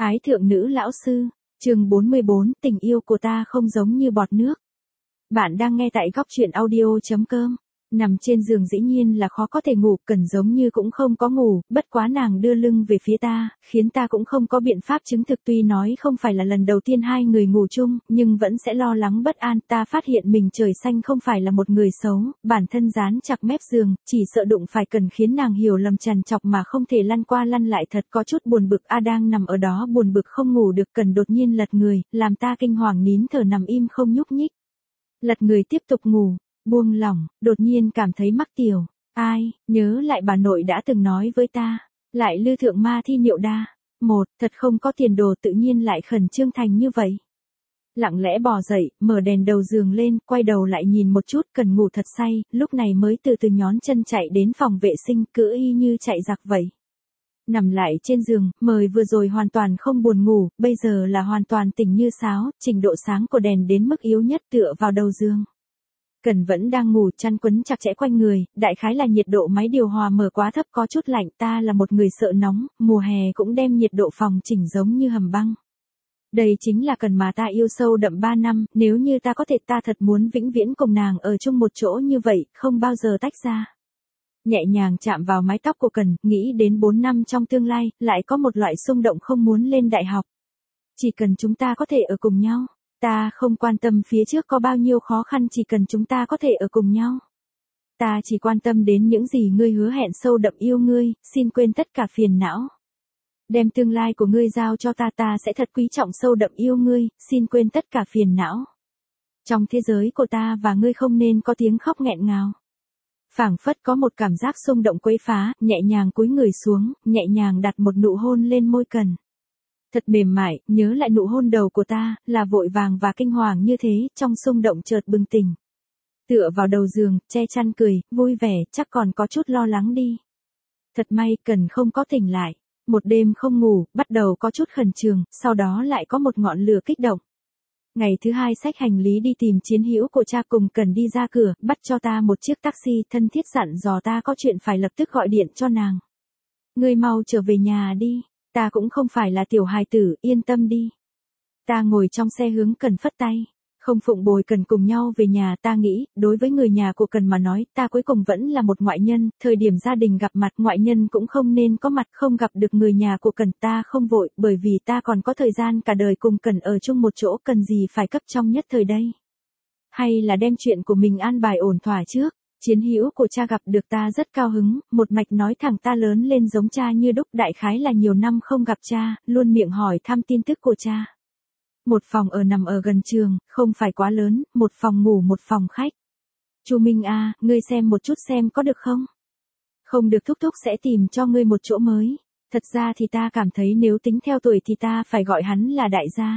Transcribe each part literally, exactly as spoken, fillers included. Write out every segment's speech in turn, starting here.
Ái thượng nữ lão sư, chương bốn mươi bốn, tình yêu của ta không giống như bọt nước. Bạn đang nghe tại góc truyện audio chấm com. Nằm trên giường dĩ nhiên là khó có thể ngủ, Cần giống như cũng không có ngủ, bất quá nàng đưa lưng về phía ta, khiến ta cũng không có biện pháp chứng thực. Tuy nói không phải là lần đầu tiên hai người ngủ chung, nhưng vẫn sẽ lo lắng bất an. Ta phát hiện mình trời xanh không phải là một người xấu, bản thân dán chặt mép giường, chỉ sợ đụng phải Cần khiến nàng hiểu lầm trằn trọc mà không thể lăn qua lăn lại, thật có chút buồn bực. A đang nằm ở đó buồn bực không ngủ được, Cần đột nhiên lật người, làm ta kinh hoàng nín thở nằm im không nhúc nhích. Lật người tiếp tục ngủ. Buông lỏng, đột nhiên cảm thấy mắc tiểu. Ai, nhớ lại bà nội đã từng nói với ta. Lại lư thượng ma thi niệu đa. Một, thật không có tiền đồ, tự nhiên lại khẩn trương thành như vậy. Lặng lẽ bò dậy, mở đèn đầu giường lên, quay đầu lại nhìn một chút, Cần ngủ thật say, lúc này mới từ từ nhón chân chạy đến phòng vệ sinh, cứ y như chạy giặc vậy. Nằm lại trên giường, mời vừa rồi hoàn toàn không buồn ngủ, bây giờ là hoàn toàn tỉnh như sáo, trình độ sáng của đèn đến mức yếu nhất, tựa vào đầu giường. Cần vẫn đang ngủ, chăn quấn chặt chẽ quanh người, đại khái là nhiệt độ máy điều hòa mở quá thấp có chút lạnh. Ta là một người sợ nóng, mùa hè cũng đem nhiệt độ phòng chỉnh giống như hầm băng. Đây chính là Cần mà ta yêu sâu đậm ba năm, nếu như ta có thể, ta thật muốn vĩnh viễn cùng nàng ở chung một chỗ như vậy, không bao giờ tách ra. Nhẹ nhàng chạm vào mái tóc của Cần, nghĩ đến bốn năm trong tương lai, lại có một loại xung động không muốn lên đại học. Chỉ cần chúng ta có thể ở cùng nhau. Ta không quan tâm phía trước có bao nhiêu khó khăn, chỉ cần chúng ta có thể ở cùng nhau. Ta chỉ quan tâm đến những gì ngươi hứa hẹn, sâu đậm yêu ngươi, xin quên tất cả phiền não. Đem tương lai của ngươi giao cho ta, ta sẽ thật quý trọng sâu đậm yêu ngươi, xin quên tất cả phiền não. Trong thế giới của ta và ngươi không nên có tiếng khóc nghẹn ngào. Phảng phất có một cảm giác xung động quấy phá, nhẹ nhàng cúi người xuống, nhẹ nhàng đặt một nụ hôn lên môi Cần. Thật mềm mại, nhớ lại nụ hôn đầu của ta, là vội vàng và kinh hoàng như thế, trong xung động chợt bừng tỉnh. Tựa vào đầu giường, che chăn cười, vui vẻ, chắc còn có chút lo lắng đi. Thật may, Cần không có tỉnh lại. Một đêm không ngủ, bắt đầu có chút khẩn trương, sau đó lại có một ngọn lửa kích động. Ngày thứ hai xách hành lý đi tìm chiến hữu của cha, cùng Cần đi ra cửa, bắt cho ta một chiếc taxi, thân thiết dặn dò ta có chuyện phải lập tức gọi điện cho nàng. Ngươi mau trở về nhà đi. Ta cũng không phải là tiểu hài tử, yên tâm đi. Ta ngồi trong xe hướng Cần phất tay. Không phụng bồi Cần cùng nhau về nhà. Ta nghĩ, đối với người nhà của Cần mà nói, ta cuối cùng vẫn là một ngoại nhân. Thời điểm gia đình gặp mặt, ngoại nhân cũng không nên có mặt. Không gặp được người nhà của Cần, ta không vội, bởi vì ta còn có thời gian cả đời cùng Cần ở chung một chỗ. Cần gì phải cấp trong nhất thời đây. Hay là đem chuyện của mình an bài ổn thỏa trước. Chiến hữu của cha gặp được ta rất cao hứng, một mạch nói thẳng ta lớn lên giống cha như đúc, đại khái là nhiều năm không gặp cha, luôn miệng hỏi thăm tin tức của cha. Một phòng ở nằm ở gần trường, không phải quá lớn, một phòng ngủ một phòng khách. Chu Minh a, ngươi xem một chút xem có được không? Không được thúc thúc sẽ tìm cho ngươi một chỗ mới. Thật ra thì ta cảm thấy nếu tính theo tuổi thì ta phải gọi hắn là đại gia.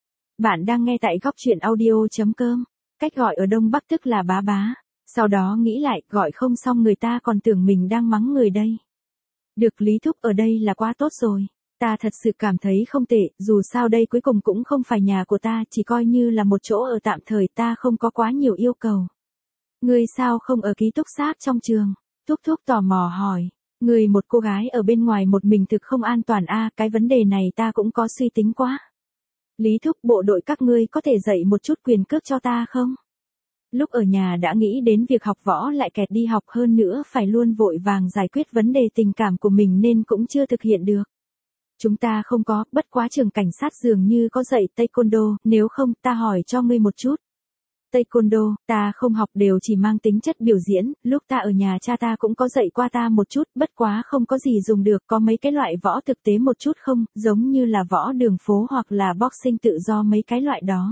Bạn đang nghe tại góc truyện audio chấm com, cách gọi ở Đông Bắc tức là bá bá. Sau đó nghĩ lại, gọi không xong người ta còn tưởng mình đang mắng người đây. Được Lý thúc ở đây là quá tốt rồi. Ta thật sự cảm thấy không tệ, dù sao đây cuối cùng cũng không phải nhà của ta, chỉ coi như là một chỗ ở tạm thời, ta không có quá nhiều yêu cầu. Ngươi sao không ở ký túc xá trong trường? Thúc thúc tò mò hỏi. Ngươi một cô gái ở bên ngoài một mình thực không an toàn a, à, cái vấn đề này ta cũng có suy tính quá. Lý thúc, bộ đội các ngươi có thể dạy một chút quyền cước cho ta không? Lúc ở nhà đã nghĩ đến việc học võ lại kẹt đi học, hơn nữa phải luôn vội vàng giải quyết vấn đề tình cảm của mình nên cũng chưa thực hiện được. Chúng ta không có, bất quá trường cảnh sát dường như có dạy taekwondo, nếu không ta hỏi cho ngươi một chút. Taekwondo, ta không học, đều chỉ mang tính chất biểu diễn, lúc ta ở nhà cha ta cũng có dạy qua ta một chút, bất quá không có gì dùng được, có mấy cái loại võ thực tế một chút không, giống như là võ đường phố hoặc là boxing tự do mấy cái loại đó.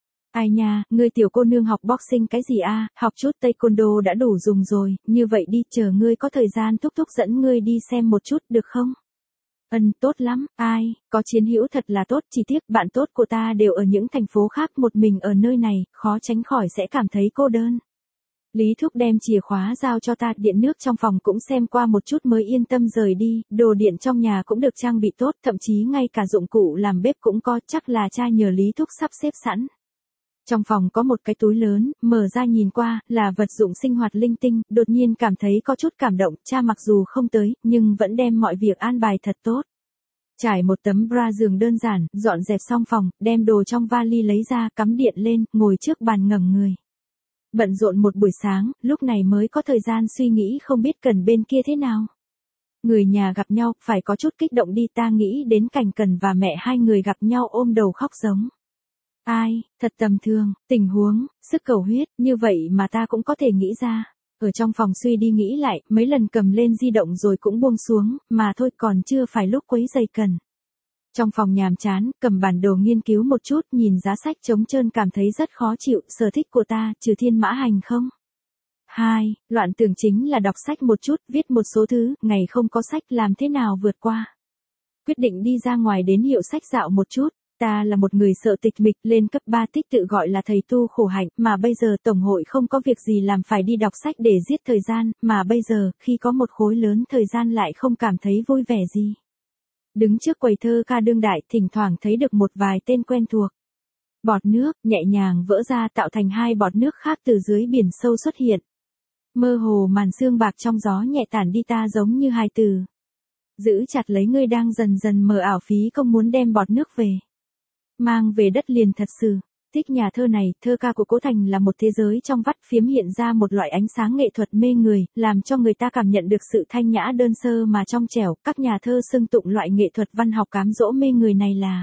Ai nha, ngươi tiểu cô nương học boxing cái gì a, à, học chút taekwondo đã đủ dùng rồi, như vậy đi, chờ ngươi có thời gian thúc thúc dẫn ngươi đi xem một chút, được không? Ân, tốt lắm, ai, có chiến hữu thật là tốt, chỉ tiếc bạn tốt của ta đều ở những thành phố khác, một mình ở nơi này, khó tránh khỏi sẽ cảm thấy cô đơn. Lý thúc đem chìa khóa giao cho ta, điện nước trong phòng cũng xem qua một chút mới yên tâm rời đi, đồ điện trong nhà cũng được trang bị tốt, thậm chí ngay cả dụng cụ làm bếp cũng có, chắc là cha nhờ Lý thúc sắp xếp sẵn. Trong phòng có một cái túi lớn, mở ra nhìn qua, là vật dụng sinh hoạt linh tinh, đột nhiên cảm thấy có chút cảm động, cha mặc dù không tới, nhưng vẫn đem mọi việc an bài thật tốt. Trải một tấm bra giường đơn giản, dọn dẹp xong phòng, đem đồ trong vali lấy ra, cắm điện lên, ngồi trước bàn ngẩng người. Bận rộn một buổi sáng, lúc này mới có thời gian suy nghĩ không biết Cần bên kia thế nào. Người nhà gặp nhau, phải có chút kích động đi, ta nghĩ đến cảnh Cần và mẹ hai người gặp nhau ôm đầu khóc giống. Ai, thật tầm thường, tình huống, sức cầu huyết, như vậy mà ta cũng có thể nghĩ ra. Ở trong phòng suy đi nghĩ lại, mấy lần cầm lên di động rồi cũng buông xuống, mà thôi còn chưa phải lúc quấy giày Cần. Trong phòng nhàm chán, cầm bản đồ nghiên cứu một chút, nhìn giá sách trống trơn cảm thấy rất khó chịu, sở thích của ta, trừ Thiên Mã Hành không? hai. Loạn tưởng chính là đọc sách một chút, viết một số thứ, ngày không có sách làm thế nào vượt qua. Quyết định đi ra ngoài đến hiệu sách dạo một chút. Ta là một người sợ tịch mịch, lên cấp ba tích tự gọi là thầy tu khổ hạnh, mà bây giờ tổng hội không có việc gì làm phải đi đọc sách để giết thời gian, mà bây giờ, khi có một khối lớn thời gian lại không cảm thấy vui vẻ gì. Đứng trước quầy thơ ca đương đại, thỉnh thoảng thấy được một vài tên quen thuộc. Bọt nước, nhẹ nhàng vỡ ra tạo thành hai bọt nước khác từ dưới biển sâu xuất hiện. Mơ hồ màn sương bạc trong gió nhẹ tản đi, ta giống như hai từ. Giữ chặt lấy ngươi đang dần dần mờ ảo, phí công muốn đem bọt nước về. Mang về đất liền thật sự. Thích nhà thơ này, thơ ca của Cố Thành là một thế giới trong vắt, phiếm hiện ra một loại ánh sáng nghệ thuật mê người, làm cho người ta cảm nhận được sự thanh nhã đơn sơ mà trong trẻo. Các nhà thơ xưng tụng loại nghệ thuật văn học cám dỗ mê người này là.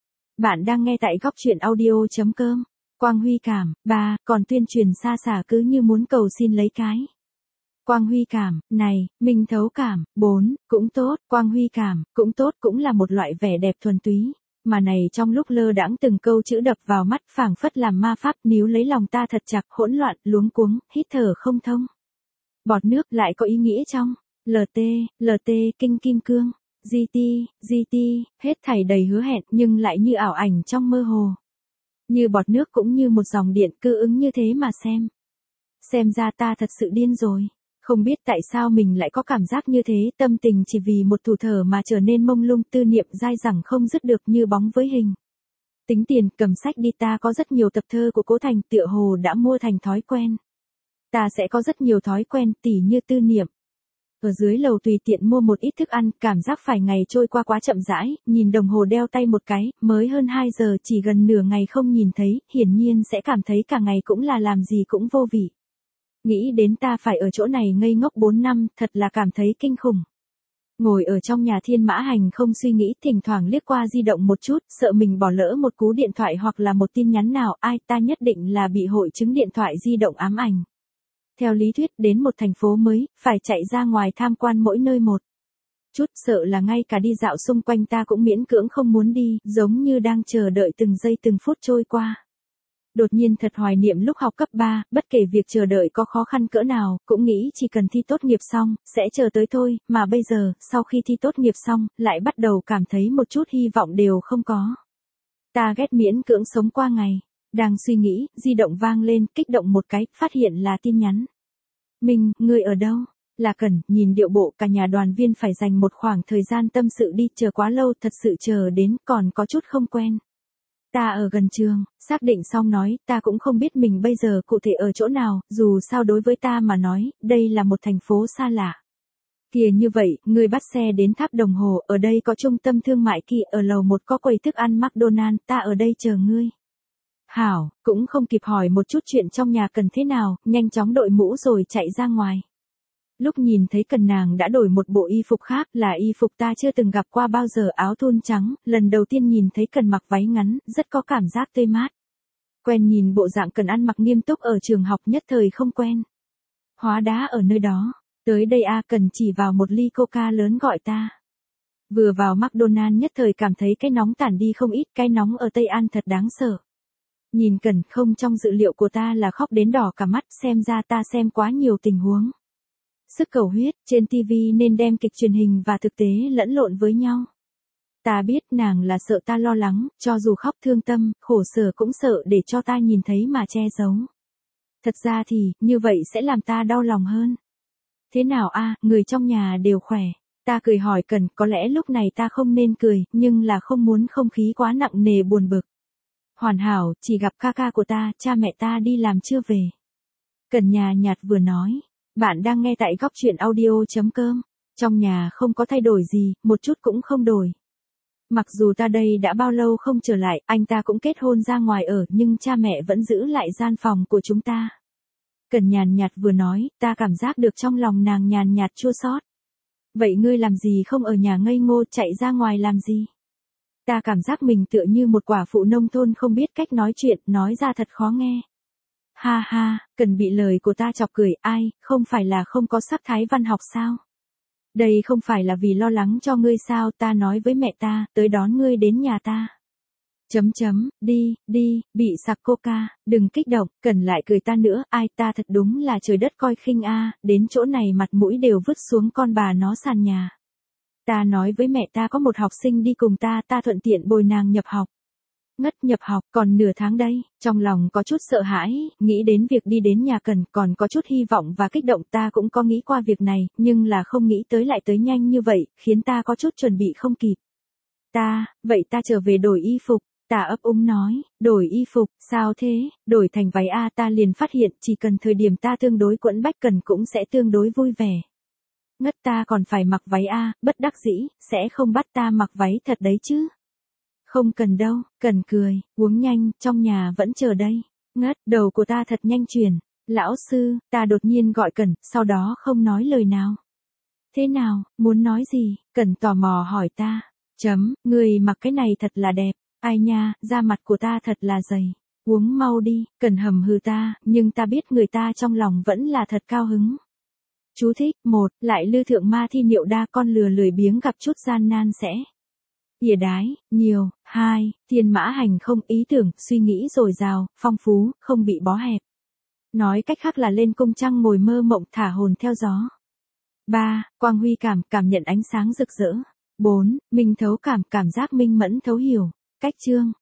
Bạn đang nghe tại góc truyện audio chấm com. Quang Huy Cảm. ba. Còn tuyên truyền xa xả cứ như muốn cầu xin lấy cái. Quang Huy Cảm, này, Minh Thấu Cảm. bốn. Cũng tốt, Quang Huy Cảm, cũng tốt, cũng là một loại vẻ đẹp thuần túy. Mà này trong lúc lơ đãng từng câu chữ đập vào mắt, phảng phất làm ma pháp, níu lấy lòng ta thật chặt, hỗn loạn, luống cuống, hít thở không thông. Bọt nước lại có ý nghĩa trong. lờ tê, lờ tê, kinh kim cương. giê tê, giê tê, hết thảy đầy hứa hẹn nhưng lại như ảo ảnh trong mơ hồ. Như bọt nước cũng như một dòng điện, cứ ứng như thế mà xem. Xem ra ta thật sự điên rồi. Không biết tại sao mình lại có cảm giác như thế, tâm tình chỉ vì một thủ thở mà trở nên mông lung, tư niệm dai dẳng không dứt được như bóng với hình. Tính tiền, cầm sách đi, ta có rất nhiều tập thơ của Cố Thành, tựa hồ đã mua thành thói quen. Ta sẽ có rất nhiều thói quen, tỉ như tư niệm. Ở dưới lầu tùy tiện mua một ít thức ăn, cảm giác phải ngày trôi qua quá chậm rãi, nhìn đồng hồ đeo tay một cái, mới hơn hai giờ, chỉ gần nửa ngày không nhìn thấy, hiển nhiên sẽ cảm thấy cả ngày cũng là làm gì cũng vô vị. Nghĩ đến ta phải ở chỗ này ngây ngốc bốn năm, thật là cảm thấy kinh khủng. Ngồi ở trong nhà Thiên Mã Hành không suy nghĩ, thỉnh thoảng liếc qua di động một chút, sợ mình bỏ lỡ một cú điện thoại hoặc là một tin nhắn nào, ai, ta nhất định là bị hội chứng điện thoại di động ám ảnh. Theo lý thuyết, đến một thành phố mới, phải chạy ra ngoài tham quan mỗi nơi một chút, sợ là ngay cả đi dạo xung quanh ta cũng miễn cưỡng không muốn đi, giống như đang chờ đợi từng giây từng phút trôi qua. Đột nhiên thật hoài niệm lúc học cấp ba, bất kể việc chờ đợi có khó khăn cỡ nào, cũng nghĩ chỉ cần thi tốt nghiệp xong, sẽ chờ tới thôi, mà bây giờ, sau khi thi tốt nghiệp xong, lại bắt đầu cảm thấy một chút hy vọng đều không có. Ta ghét miễn cưỡng sống qua ngày. Đang suy nghĩ, di động vang lên, kích động một cái, phát hiện là tin nhắn. Minh, ngươi ở đâu? Là Cần, nhìn điệu bộ cả nhà đoàn viên phải dành một khoảng thời gian tâm sự đi, chờ quá lâu, thật sự chờ đến, còn có chút không quen. Ta ở gần trường, xác định xong nói, ta cũng không biết mình bây giờ cụ thể ở chỗ nào, dù sao đối với ta mà nói, đây là một thành phố xa lạ. Kìa như vậy, ngươi bắt xe đến tháp đồng hồ, ở đây có trung tâm thương mại kia, ở lầu một có quầy thức ăn McDonald's, ta ở đây chờ ngươi. Hảo, cũng không kịp hỏi một chút chuyện trong nhà Cần thế nào, nhanh chóng đội mũ rồi chạy ra ngoài. Lúc nhìn thấy Cần nàng đã đổi một bộ y phục khác, là y phục ta chưa từng gặp qua bao giờ, áo thun trắng, lần đầu tiên nhìn thấy Cần mặc váy ngắn, rất có cảm giác tươi mát. Quen nhìn bộ dạng Cần ăn mặc nghiêm túc ở trường học, nhất thời không quen. Hóa đá ở nơi đó, tới đây a, Cần chỉ vào một ly coca lớn gọi ta. Vừa vào McDonald's nhất thời cảm thấy cái nóng tản đi không ít, cái nóng ở Tây An thật đáng sợ. Nhìn Cần, không, trong dự liệu của ta là khóc đến đỏ cả mắt, xem ra ta xem quá nhiều tình huống. Sức cầu huyết, trên ti vi nên đem kịch truyền hình và thực tế lẫn lộn với nhau. Ta biết nàng là sợ ta lo lắng, cho dù khóc thương tâm, khổ sở cũng sợ để cho ta nhìn thấy mà che giấu. Thật ra thì, như vậy sẽ làm ta đau lòng hơn. Thế nào a, người trong nhà đều khỏe. Ta cười hỏi Cần, có lẽ lúc này ta không nên cười, nhưng là không muốn không khí quá nặng nề buồn bực. Hoàn hảo, chỉ gặp ca ca của ta, cha mẹ ta đi làm chưa về. Cần nhà nhạt vừa nói. Bạn đang nghe tại góc truyện audio chấm com. Trong nhà không có thay đổi gì, một chút cũng không đổi. Mặc dù ta đây đã bao lâu không trở lại, anh ta cũng kết hôn ra ngoài ở, nhưng cha mẹ vẫn giữ lại gian phòng của chúng ta. Cần nhàn nhạt vừa nói, ta cảm giác được trong lòng nàng nhàn nhạt chua xót. Vậy ngươi làm gì không ở nhà ngây ngô, chạy ra ngoài làm gì? Ta cảm giác mình tựa như một quả phụ nông thôn không biết cách nói chuyện, nói ra thật khó nghe. Ha ha, Cần bị lời của ta chọc cười, ai, không phải là không có sắc thái văn học sao? Đây không phải là vì lo lắng cho ngươi sao, ta nói với mẹ ta, tới đón ngươi đến nhà ta. Chấm chấm, đi, đi, bị sặc coca, đừng kích động, Cần lại cười ta nữa, ai, ta thật đúng là trời đất coi khinh a, đến chỗ này mặt mũi đều vứt xuống con bà nó sàn nhà. Ta nói với mẹ ta có một học sinh đi cùng ta, ta thuận tiện bồi nàng nhập học. Ngất, nhập học, còn nửa tháng đây, trong lòng có chút sợ hãi, nghĩ đến việc đi đến nhà Cần, còn có chút hy vọng và kích động, ta cũng có nghĩ qua việc này, nhưng là không nghĩ tới lại tới nhanh như vậy, khiến ta có chút chuẩn bị không kịp. Ta, vậy ta trở về đổi y phục, ta ấp úng nói, đổi y phục, sao thế, đổi thành váy a, ta liền phát hiện chỉ cần thời điểm ta tương đối quẫn bách Cần cũng sẽ tương đối vui vẻ. Ngất, ta còn phải mặc váy a, bất đắc dĩ, sẽ không bắt ta mặc váy thật đấy chứ. Không cần đâu, Cần cười, uống nhanh, trong nhà vẫn chờ đây. Ngất, đầu của ta thật nhanh chuyển. Lão sư, ta đột nhiên gọi Cần, sau đó không nói lời nào. Thế nào, muốn nói gì? Cần tò mò hỏi ta. Chấm, người mặc cái này thật là đẹp. Ai nha, da mặt của ta thật là dày. Uống mau đi, Cần hầm hừ ta, nhưng ta biết người ta trong lòng vẫn là thật cao hứng. Chú thích, một, lại lư thượng ma thi niệu đa, con lừa lười biếng gặp chút gian nan sẽ ỉa đái, nhiều. Hai, thiên mã hành không, ý tưởng, suy nghĩ dồi dào, phong phú, không bị bó hẹp. Nói cách khác là lên cung trăng ngồi mơ mộng, thả hồn theo gió. Ba, quang huy cảm, cảm nhận ánh sáng rực rỡ. Bốn, minh thấu cảm, cảm giác minh mẫn thấu hiểu. Cách chương